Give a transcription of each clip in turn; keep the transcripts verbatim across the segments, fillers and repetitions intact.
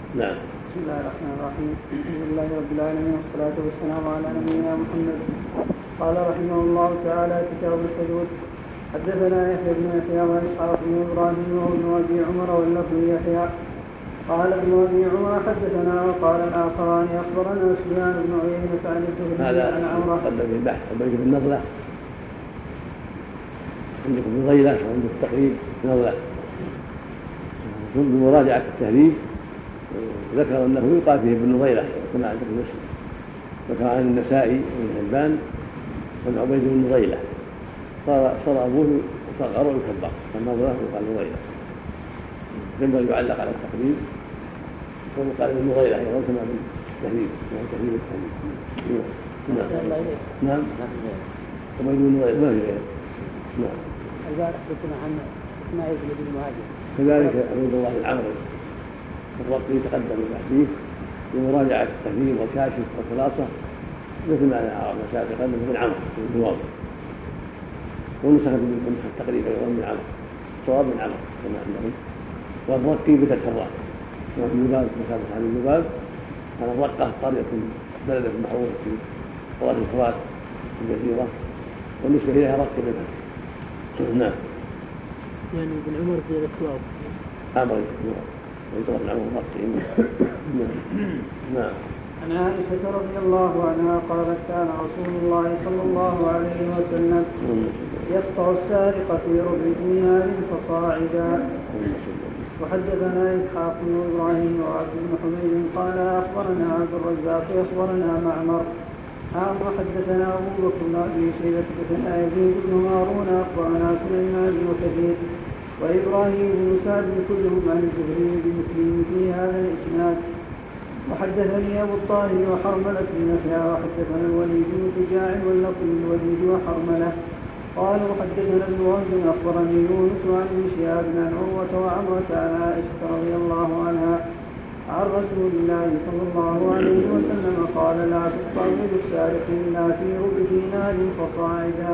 نعم. بسم الله الرحمن الرحيم. الحمد لله رب العالمين والصلاة والسلام على نبينا محمد. قال رحمه الله تعالى كتاب الحدود. حدثنا يحيى بن يحيى وإسحاق بن إبراهيم وابن أبي عمر واللفظ يحيى قال ابن أبي عمر حدثنا وقال الآخران أخبرنا سفيان بن عيينة عن الزهري عن عمرو. هذا قدم في البحث البيت بالنظلة عندكم بضيلة وعندكم التقريب نظلة بمراجعة التهذيب ذكر أنه يقال فيه بالنظيلة كما عندكم مسلم. ذكر عن النسائي وابن حبان وابن عبيد بن نظيلة صار صار أبوه صغر وكبر فالنظلة يقال نظيلة ثم يعلق على التقريب ويقال بالنظيلة أيضا كما بالتهذيب يعني تهذيب التهذيب. نعم. عبيد بن نظيلة ما في غيره. نعم. البارح حدثنا عن إسماعيل بن المهاجر كذلك عبد الله العمري الرقي يتقدم الحديث بمراجعة التهذيب والكاشف والخلاصة مثل ما عرفنا سابقا من عمرو بن واضح ونسخة من التقريب أيضا من عمرو صواب من عمرو كما عندهم والرقي بفتح الراء كما في اللباب مسافة عن اللباب على الرقة قرية بلدة معروفة في طوال الفرات الجزيرة والنسبة إليها رقي بالفتح. نعم. يعني ابن عمر في الأسواق عمرو ويطلب عنه الرقي. نعم. عن عائشة رضي الله عنها قالت كان رسول الله صلى الله عليه وسلم يقطع السارق في ربع دينار فصاعدا. وحدثنا إسحاق بن إبراهيم وعبد بن حميد قال أخبرنا عبد الرزاق أخبرنا معمر عام وحدثنا أبو بكر بن أبي شيبة حدثنا يزيد بن هارون أخبرنا سليمان بن كثير وإبراهيم بن سعد كلهم عن الزهري بمسلم في هذا الإسناد. وحدثني أبو الطاهر وحرملة بن يحيى وحدثنا الوليد بن شجاع واللفظ الوليد وحرملة قال وحدثنا ابن وهب أخبرني يونس عن ابن شهاب عن عروة وعمرة عن عائشة رضي الله عنها عن رسول الله صلى الله عليه وسلم قال لا تقطع يد السارق إلا في ربع دينار فصاعدا.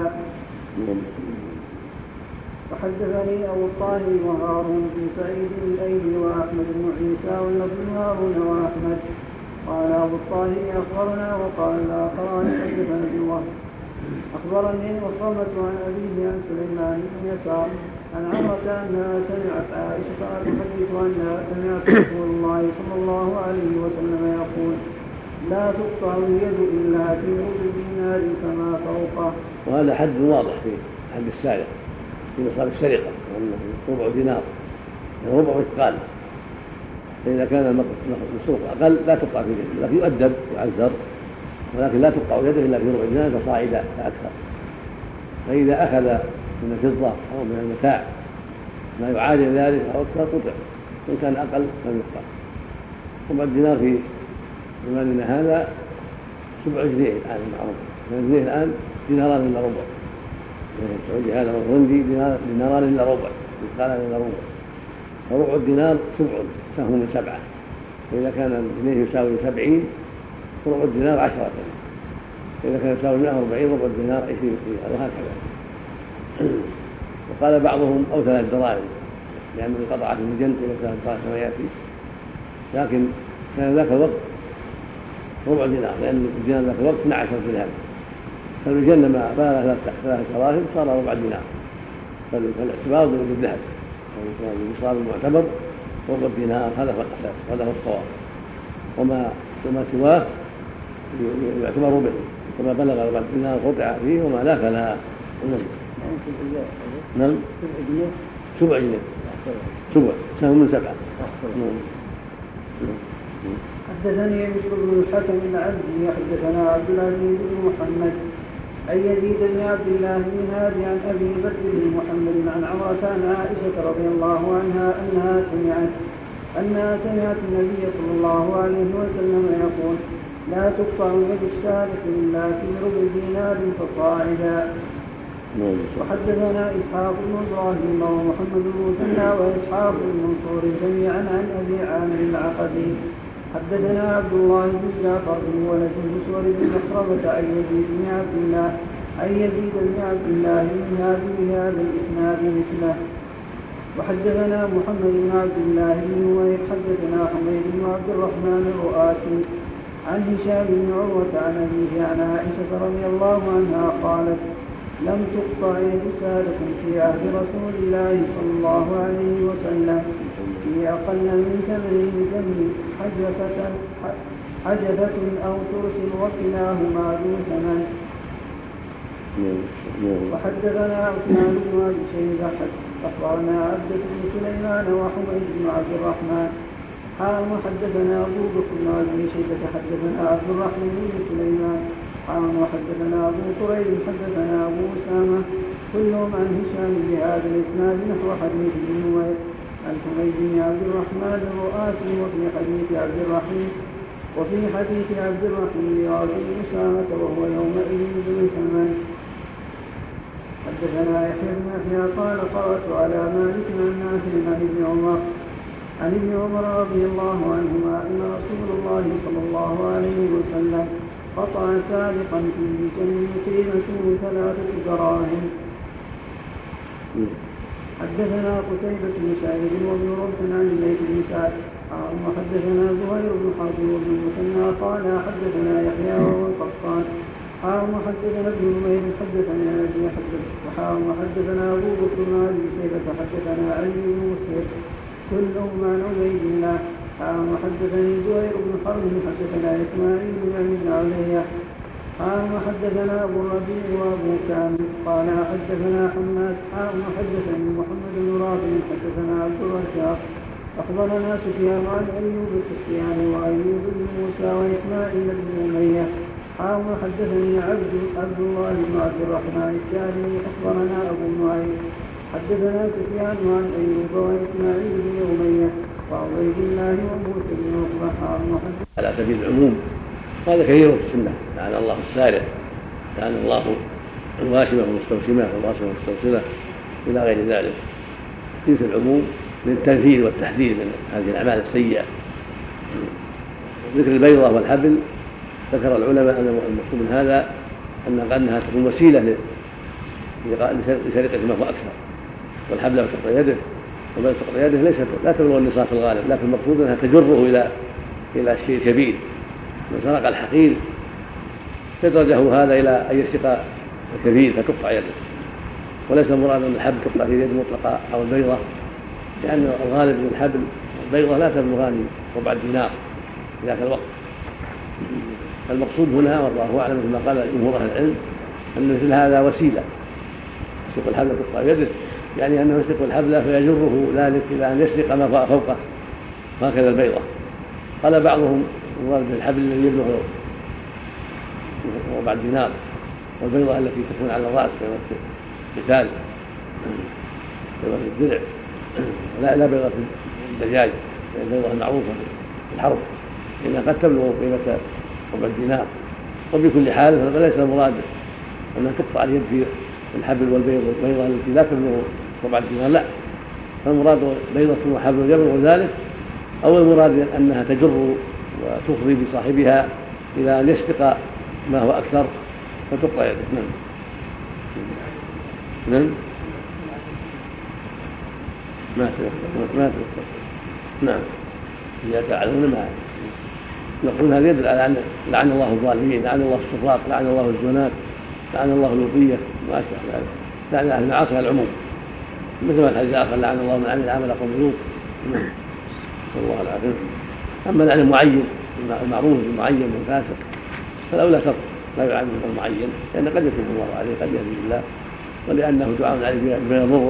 وحدثني أبو الطاهر وهارون بن سعيد الأيلي وأحمد بن عيسى واللفظ هارون وأحمد قال أبو الطاهر أخبرنا وقال الآخران حدثنا ابن وهب أخبرني وصمت عن أبيه عن سليمان بن يسار عن عمرة أنها سمعت عائشة تحدث أنها سمعت رسول الله صلى الله عليه وسلم يقول لا تقطع اليد إلا في ربع دينار فما فوقه. وهذا حد واضح في حد السارق في نصاب السرقة وأنه ربع دينار يعني ربع مثقال فإذا كان المسروق أقل لا تقطع في يده لكن يؤدب يعذر ولكن لا تقطع يده إلا في ربع دينار فصاعدا فأكثر. فإذا أخذ من الفضة أو من المتاع ما يعادل ذلك أو أكثر قطع وإن كان أقل لم يقطع. ربع الدينار في زماننا هذا سبع جنيه الآن المعروف الجنيه الآن ديناران إلا ربع السعودي هذا والهندي ديناران إلا ربع مثقالان إلا ربع فربع الدينار سبع سهم من سبعة فإذا كان الجنيه يساوي سبعين ربع الدينار عشرة فإذا كان يساوي مئة وأربعين ربع الدينار عشرين وهكذا. وقال بعضهم أو ثلاث دراهم لأن القطعة في المجن إلى ثلاث دراهم كما يأتي لكن كان ذاك الوقت ربع دينار لأن الدينار ذاك الوقت اثنا عشر درهم فالمجن ما بلغ ثلاث دراهم صار ربع دينار فالاعتبار بالذهب النصاب المعتبر ربع الدينار هذا هو الأساس هذا هو الصواب وما سواه يعتبر به كما بلغ ربع الدينار قطع فيه وما لا فلا. نعم سبع جنيه سبع سهم من سبعة. حدثني بشر بن الحكم العبدي حدثنا عبد العزيز بن محمد أن يزيد بن عبد الله بن هادي عن أبي بكر بن محمد عن عمرة عن عائشة رضي الله عنها أنها سمعت أنها سمعت النبي صلى الله عليه وسلم يقول لا تقطع يد السارق إلا في ربع دينار فصاعدا. وحدثنا إسحاق بن إبراهيم ومحمد بن مثنى وإسحاق بن منصور جميعا عن أبي عامر العقدي حدثنا عبد الله بن جعفر بن ولد مسور بن مخربة عن يزيد بن عبد الله عن يزيد بن عبد الله بن هذه هذا الإسناد مثله. وحدثنا محمد بن عبد الله بن نمير حدثنا حميد بن عبد الرحمن الرؤاسي عن هشام بن عروة عن أبيه عن عائشة رضي الله عنها قالت لم تقطع يد سارق في عهد رسول الله صلى الله عليه وسلم في أقل من ثمن جني حجفة, حجفة أو ترس وكلاهما ذو ثمن. وحدثنا عثمان بن أبي شيبة أخبرنا عبدة بن سليمان وحميد بن عبد الرحمن قال وحدثنا أبو بكر بن أبي شيبة حدثنا عبد الرحمن بن سليمان قال وحدثنا أبو كريب حدثنا أبو أسامة كلهم عن هشام بهذا الإسناد نحو حديث ابن نمير عن حميد بن عبد الرحمن الرؤاسي وفي حديث عبد الرحيم وفي حديث عبد الرحيم رجل أسامة وهو يومئذ ذو ثمن. حدثنا يحيى بن يحيى قال قرأت على مالك عن نافع عن ابن عمر عن ابن عمر رضي الله عنهما أن رسول الله صلى الله عليه وسلم قطع سارقا في جنب قيمته ثلاثة دراهم. حدثنا قتيبة بن سعيد وابن رمح عن الليث بن سعد وحدثنا زهير بن حرب وابن المثنى قال حدثنا يحيى وهو القطان حاول حدثنا ابن نمير حدثنا ابي حدث وحاول حدثنا ابو بكر بن ابي شيبه حدثنا علي بن مسعود كلهم عن عبيد الله حاول حدثني زهير بن حرب حدثنا اسماعيل بن ابي علي حاول حدثنا ابو الربيع وابو كامل قال حدثنا حماد حاول حدثني محمد بن رافع حدثنا عبد الرزاق اخبرنا سفيان عن ايوب السختياني وايوب بن موسى واسماعيل بن اميه قال حدثني عبد عبد الله بن عبد الرحمن الشامي اخبرنا ابو نعيم حدثنا سفيان عن ايوب واسماعيل بن اميه وعبيد الله وموسى بن عقبه. على سبيل العموم هذا كثير في السنه لعن الله السارق لعن الله الواشمه والمستوشمه والواشمه والمستوصله الى غير ذلك في العموم للتنفيذ والتحذير من هذه الاعمال السيئه. ذكر البيضه والحبل ذكر العلماء أن المقصود من هذا أن أنها تكون وسيلة لسرقة ما هو أكثر والحبل تقطع يده وما تقطع يده ليست لا تبلغ النصاب في الغالب لكن المقصود أنها تجره إلى إلى الشيء الكبير. من سرق الحقير تدرجه هذا إلى أن يسرق الكبير فتقطع يده وليس المراد أن الحبل تقطع في يده مطلقة أو البيضة لأن الغالب من الحبل البيضة لا تبلغان ربع الدينار في ذاك الوقت. المقصود هنا والله اعلم كما قال جمهور اهل العلم ان مثل هذا وسيله يسرق الحبل تقطع يده يعني انه يسرق الحبل فيجره ذلك الى ان يسرق ما فوقه هكذا البيضه. قال بعضهم المراد بالحبل الذي يبلغ ربع الدينار والبيضه التي تكون على الراس في وقت القتال في وقت الدرع لا لا بيضه الدجاج البيضه المعروفه في الحرب انها قد تبلغ قيمه ربع الدينار. وبكل حال فليس المراد أنها تقطع اليد في الحبل والبيضة التي لا تبلغ ربع الدينار لا فالمراد بيضة وحبل يبلغ ذلك أو المراد أنها تجر وتفضي بصاحبها إلى أن يسرق ما هو أكثر فتقطع يده. نعم نعم ما تقطع ما تقطع نعم إذا تعلمون ما نقول هذا يدل على أن لعن الله الظالمين لعن الله السراق لعن الله الزنات لعن الله اللوطية ما أشبه ذلك لعن أهل المعاصي العموم مثل ما الحديث الآخر لعن الله من عمل عمل قوم لوط نسأل الله العافية. أما لعن المعين المعروف المعين والفاسق فالأولى ترك لا يعين المعين لأن قد يتوب الله عليه قد يهدي الله ولأنه دعاء عليه بما يضره.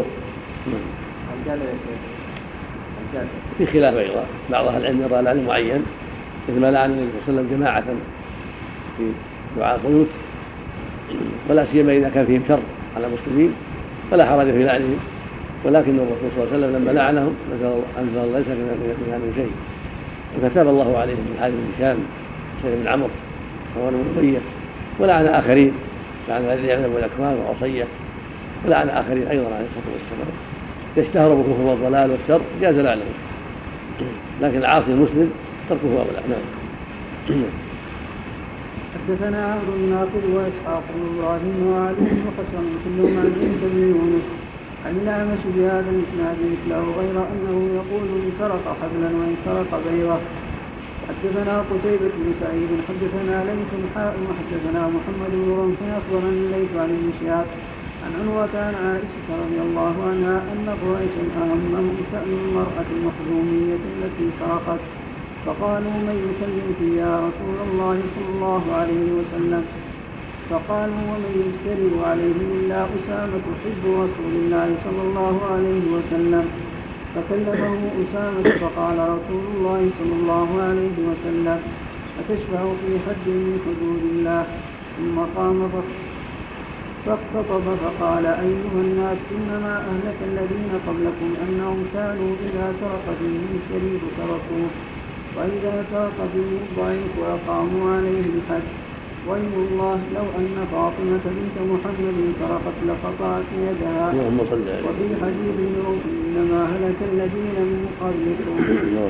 في خلاف أيضا بعض أهل العلم يرى لعن معين مثل ما لعن النبي صلى الله عليه وسلم جماعة في دعاء القنوت ولا سيما إذا كان فيهم شر على المسلمين فلا حرج في لعنهم ولكن الرسول صلى الله عليه وسلم لما لعنهم أنزل الله ليس من هذا شيء فكتب الله عليهم من حال بن هشام سيد بن عمرو وهو بن أمية ولعن آخرين لعن الذين يعلمون الأكمال وعصية ولعن آخرين أيضا عليه الصلاة والسلام يشتهر بالكفر والضلال والشر جاز لعنهم لكن العاصي المسلم تركه أولى. نعم. حدثنا عمرو بن عاقل واسحاق بن ابراهيم وعلي بن حسن كلهم عن عيسى بن يونس عن الأعمش بهذا الإسناد مثله غير أنه يقول إن سرق حبلا وإن سرق غيره. حدثنا قتيبة بن سعيد حدثنا ليث حاء وحدثنا محمد بن رمح أخبرني الليث عن ابن شهاب عن عروة عن عائشة رضي الله عنها أن قريشا أهمهم شأن المرأة المخزومية التي سرقت فقالوا من يكلمك يا رسول الله صلى الله عليه وسلم فقالوا ومن يشتري عليه إلا أسامة حب رسول الله صلى الله عليه وسلم فكلمه أسامة فقال رسول الله صلى الله عليه وسلم أتشفع في حد من حدود الله ثم قام فاختطب فقال أيها الناس إنما أهلك الذين قبلكم أنهم كانوا إذا سرق فيهم الشريف تركوه وإذا سرق فيهم الضعيف وأقاموا عليه الحد وإن الله لو أن فاطمة بنت محمد سرقت لقطعت يدها وفي حديث الروح إنما هلك الذين من قبلكم.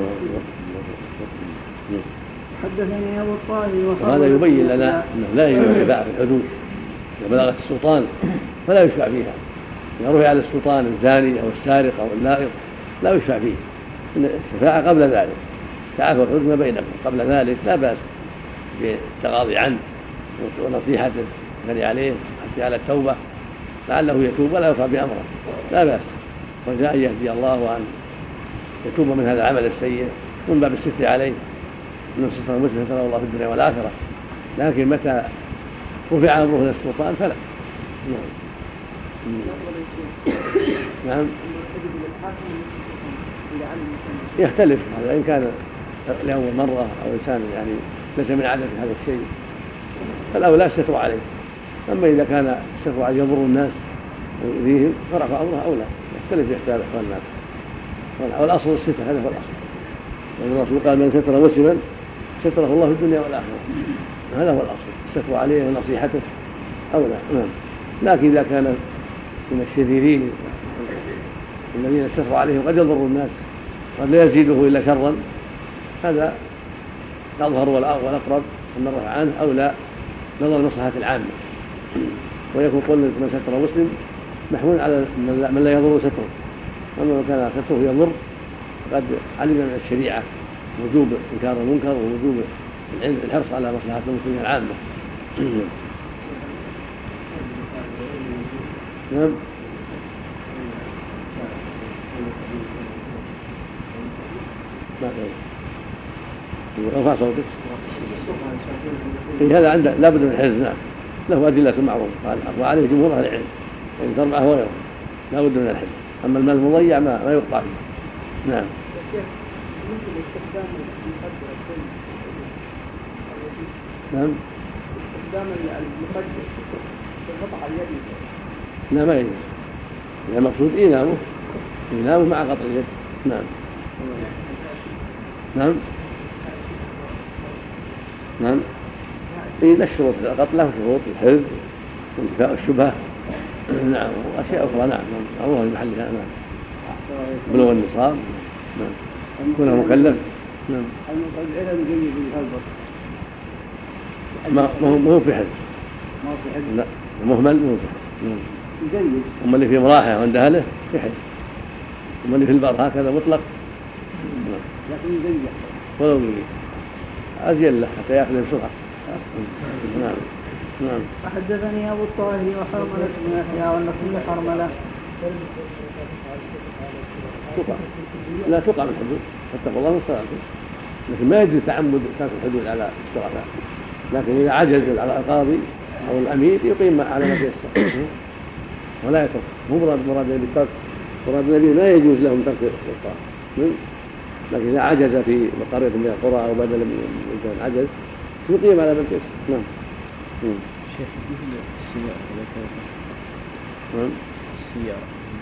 حدثني أبو الطاهر وهذا يبين لنا أنه لا يجوز الشفاعة في الحدود إذا بلغت السلطان فلا يشفع فيها. إذا رفع على السلطان الزاني أو السارق أو اللائق لا يشفع فيه. إن الشفاعة قبل ذلك تعافوا الحدود ما بينكم قبل ذلك لا بأس بالتغاضي عنه ونصيحته الذي عليه حتى على التوبة لعله يتوب ولا يرفع بأمره لا بأس وجاء أن يهدي الله وأن يتوب من هذا العمل السيء من باب الستر عليه من ستر المسلم ستره الله في الدنيا والآخرة. لكن متى رفع أمره إلى السلطان فلا. نعم يختلف هذا إن كان لأول مرة أو إنسان يعني ليس من عادة هذا الشيء فالأولى الستر عليه. أما إذا كان الستر عليه يضر الناس ويؤذيهم فرفع أمره أولى يختلف باختلاف أحوال الناس والأصل الستر هذا هو الأصل. يعني الرسول قال من ستر مسلما ستره الله في الدنيا والآخرة هذا هو الأصل الستر عليه ونصيحته أولى. نعم لكن إذا كان من الشريرين الذين الستر عليهم قد يضر الناس قد لا يزيده إلا شرا هذا الأظهر والأقرب أن الرفع عنه أولى نظر المصلحة العامة ويكون قول من ستر مسلم محمول على من لا يضر ستره. أما من كان ستره يضر قد علم من الشريعة وجوب إنكار المنكر ووجوب الحرص على مصلحة المسلمين العامة. نعم ارفع صوتك. هذا عنده لا بد من الحفظ. نعم له أدلة معروفة قال وعليه جمهور أهل العلم إن تربعه وغيره لا بد من الحفظ. أما المال المضيع ما ما يقطع فيه. نعم نعم استخدام المقدر في قطع اليد لا ما يجوز. المقصود إينامه إينامه مع قطع اليد. نعم نعم نعم إيه الشروط القتل له شروط الحفظ وانتفاء الشبهة. نعم وأشياء أخرى. نعم الله في محلها. نعم بلوغ النصاب. نعم كونه مكلف. نعم ما ما هو في حفظ لا مهمل مو في حفظ. نعم أما اللي في مراحة عند أهله في حفظ أما اللي في البر هكذا مطلق لكن يزيد ولو يزيد أزيل له حتى يأخذ بسرعة. نعم نعم حدثني أبو الطاهر وحرملة بن يحيى واللفظ حرملة تقع لا تقع من الحدود فاتقوا الله والصلاة لكن ما يجوز تعمد ترك الحدود على الشرفاء. لكن إذا عجز على القاضي أو الأمير يقيم على ما تيسر ولا يترك. مو مراد مراد بالترك مراد الذين لا يجوز لهم ترك القاضي. لكن إذا عجز في قرية من القرى أو بدل من كان عجز يقيم على من تيسر. نعم شيخ مثل السيارة نعم السيارة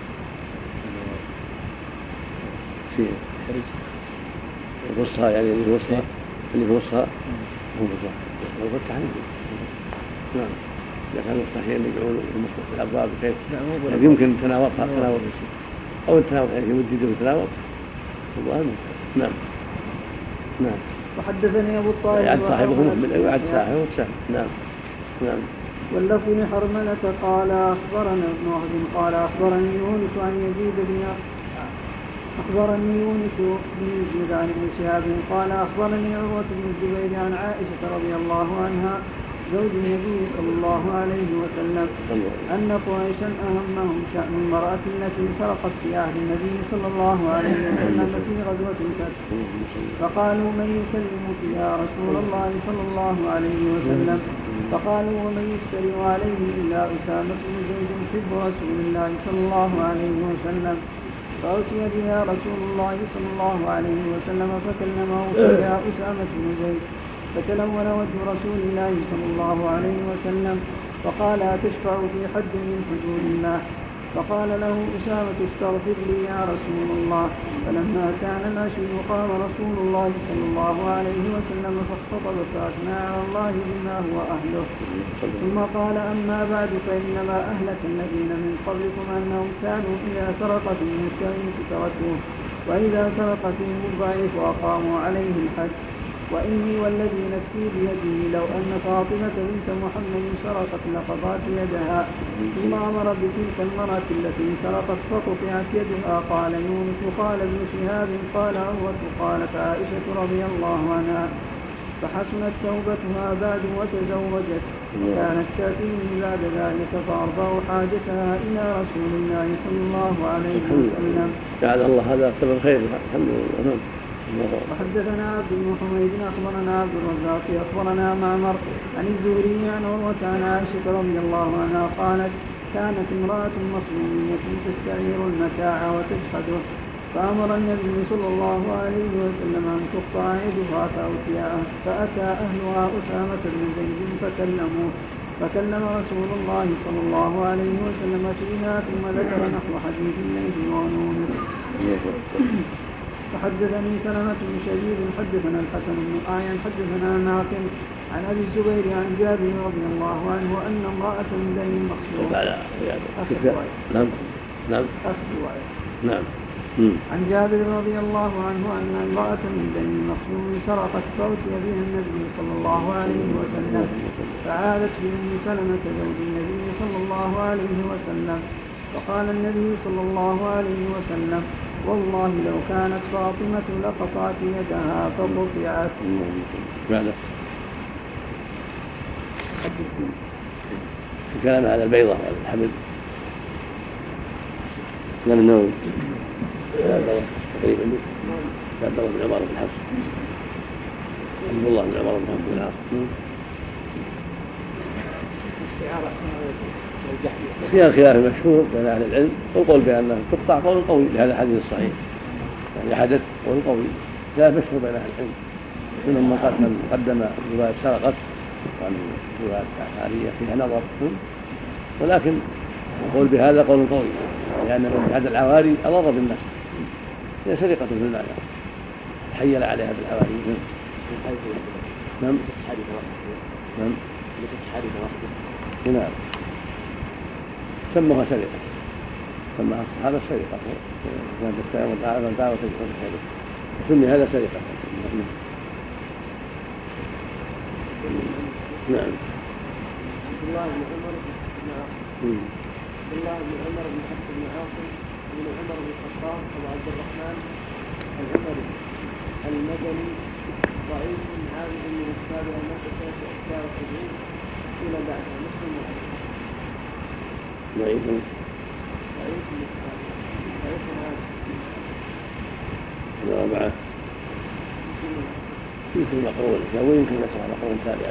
شيء الوسطى يعني اللي في الوسطى اللي في الوسطى هو لو فتح عليه. نعم إذا كان مفتاحين يدعون في الأبواب بحيث يعني يمكن تناوبها تناوب أو التناوب يعني يمدده بالتناوب. نعم نعم وحدثني أبو الطاهر يعد صاحبه مهمل أو يعد صاحبه وتسهل. نعم نعم واللفظ لحرملة قال أخبرنا ابن وهب قال أخبرني يونس عن يزيد بن أخبرني يونس بن يزيد عن ابن شهاب قال أخبرني عروة بن الزبير عن عائشة رضي الله عنها زوج النبي صلى الله عليه وسلم أن قريشا أهمهم شأن المرأة التي سرقت في عهد النبي صلى الله عليه وسلم في غزوة الفتح، فقالوا من يكلمك يا رسول الله صلى الله عليه وسلم؟ فقالوا ومن يفتري عليه إلا أسامة بن زيد حب رسول الله صلى الله عليه وسلم. فأتي بها رسول الله صلى الله عليه وسلم فكلمه فيها أسامة بن زيد، فتلون وجه رسول الله صلى الله عليه وسلم فقال أتشفع في حد من حدود الله؟ فقال له أسامة استغفر لي يا رسول الله. فلما كان العشي قام رسول الله صلى الله عليه وسلم فاختطب فأثنى على الله بما هو أهله، ثم قال أما بعد فإنما أهلك الذين من قبلكم أنهم كانوا إذا سرق فيهم الشريك تركوه، وإذا سرق فيهم الضعيف وأقاموا عليه الحج. وإني والذي نفسي بيده لو أن فاطمة بنت محمد سرقت لقطعت يدها. ثم أمر بتلك المرأة التي سرقت فقطعت يدها. قال يونس قال ابن شهاب قال عروة قالت عائشة رضي الله عنها فحسنت توبتها بعد وتزوجت، كانت تأتيني بعد ذلك فأرضع حاجتها إلى رسول الله صلى الله عليه وسلم. جعل الله هذا سبب خير الحمد لله. وحدثنا عبد بن حميد أخبرنا عبد الرزاق أخبرنا معمر عن الزهري عن عروة عن عائشة رضي الله عنها قالت كانت امرأة مصلومية تستعير المتاع وتجحده، فأمر النبي صلى الله عليه وسلم أن تقطع يدها فأتى أهلها أسامة بن زيد فكلموه فكلم رسول الله صلى الله عليه وسلم فيها ثم ذكر نحو حديث الليث ونونه. فحدثني سلمة بن شديد حدثنا الحسن بن أعين حدثنا نافع عن أبي الزبير عن جابر رضي الله عنه أن امرأة من بني مخزوم نعم نعم نعم عن جابر رضي الله عنه أن امرأة من بني مخزوم سرقت فأتي بها النبي صلى الله عليه وسلم، فعادت بأم سلمة زوج النبي صلى الله عليه وسلم، فقال النبي صلى الله عليه وسلم والله لو كانت فاطمة لقطعت يدها فقطعت. ماذا؟ الكلام على البيضة والحبل لم النووي تقريبا عبد الله بن عمر بن حفص عبد الله بن عمر بن حفص بن العاص. فيها خلاف مشهور بين أهل العلم، والقول بأنها تقطع قول قوي لهذا الحديث الصحيح، يعني حدث قول قوي لا مشهور بين أهل العلم، منهم من قدم رواية سرقت ومن رواية عارية فيها نظر، ولكن القول بهذا قول قوي لأن من هذا العواري أضر بالناس، هي سرقة في المعنى تحيل عليها بالعواري. نعم نعم ليست حادثة واحدة. نعم سموها سرقة، سماها الصحابة السرقة، كانت تستعين والدعوة والدعوة تجحد السرقة، سمي هذا سرقة. نعم. عبد الله بن عمر بن عاصم عبد الله بن عمر بن حفص بن عاصم بن عمر بن الخطاب أبو عبد الرحمن العمري المدني ضعيف عابد من السابعة المدرسة إحدى وسبعين إلى بعد مسلم ضعيف ضعيف من السابعة ضعيف عابد الرابعة يمكن مقرون ويمكن نسمع مقرون تابع.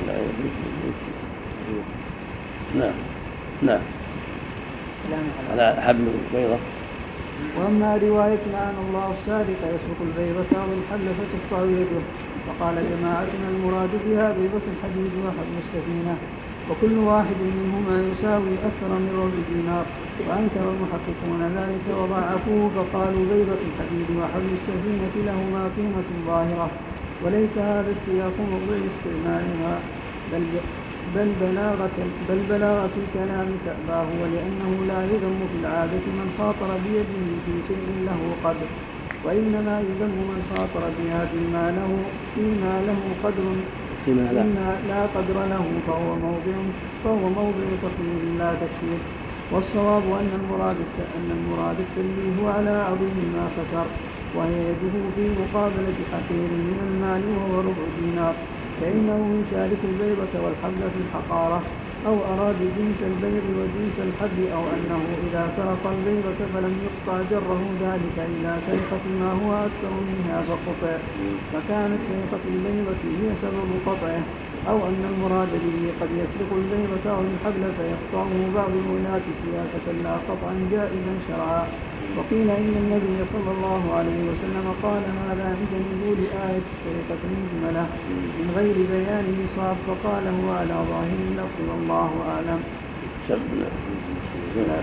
نعم نعم على حبل البيضة. وأما رواية لعن الله السارق يسرق البيضة أو الحبل فتقطع يده، فقال جماعتنا المراد بها بيضة الحديد وحبل السفينة، وكل واحد منهما يساوي أكثر من ربع دينار، وأنكر المحققون ذلك وضعفوه فقالوا بيضة الحديد وحبل السفينة لهما قيمة ظاهرة، وليس هذا السياق موضوع استعمالها، بل بل بلاغة بل بلاغة الكلام تأباه، ولأنه لا يذم في العادة من خاطر بيده في شيء له قدر، وإنما يذم من خاطر بها فيما له فيما له قدر إما لا قدر له فهو موضع فهو موضع تقليد لا تكفير. والصواب أن المراد أن المراد التنبيه على عظيم ما خسر، وهي يده في مقابلة حقير من المال وهو ربع دينار، فإنه يشارك البيضة والحبل في الحقارة، أو أراد جنس البيض وجنس الحبل، أو أنه إذا سرق البيضة فلم يقطع جره ذلك إلى سرقة ما هو أكثر منها فقطع، فكانت سرقة البيضة هي سبب قطعه، أو أن المراد به قد يسرق البيضة أو الحبل فيقطعه بعض الولاة سياسة لا قطعا جائزا شرعا. وقيل إن النبي صلى الله عليه وسلم قال هذا عند نزول آية السرقة المجملة من غير بيان نصاب، فقال هو على ظاهر اللفظ والله أعلم.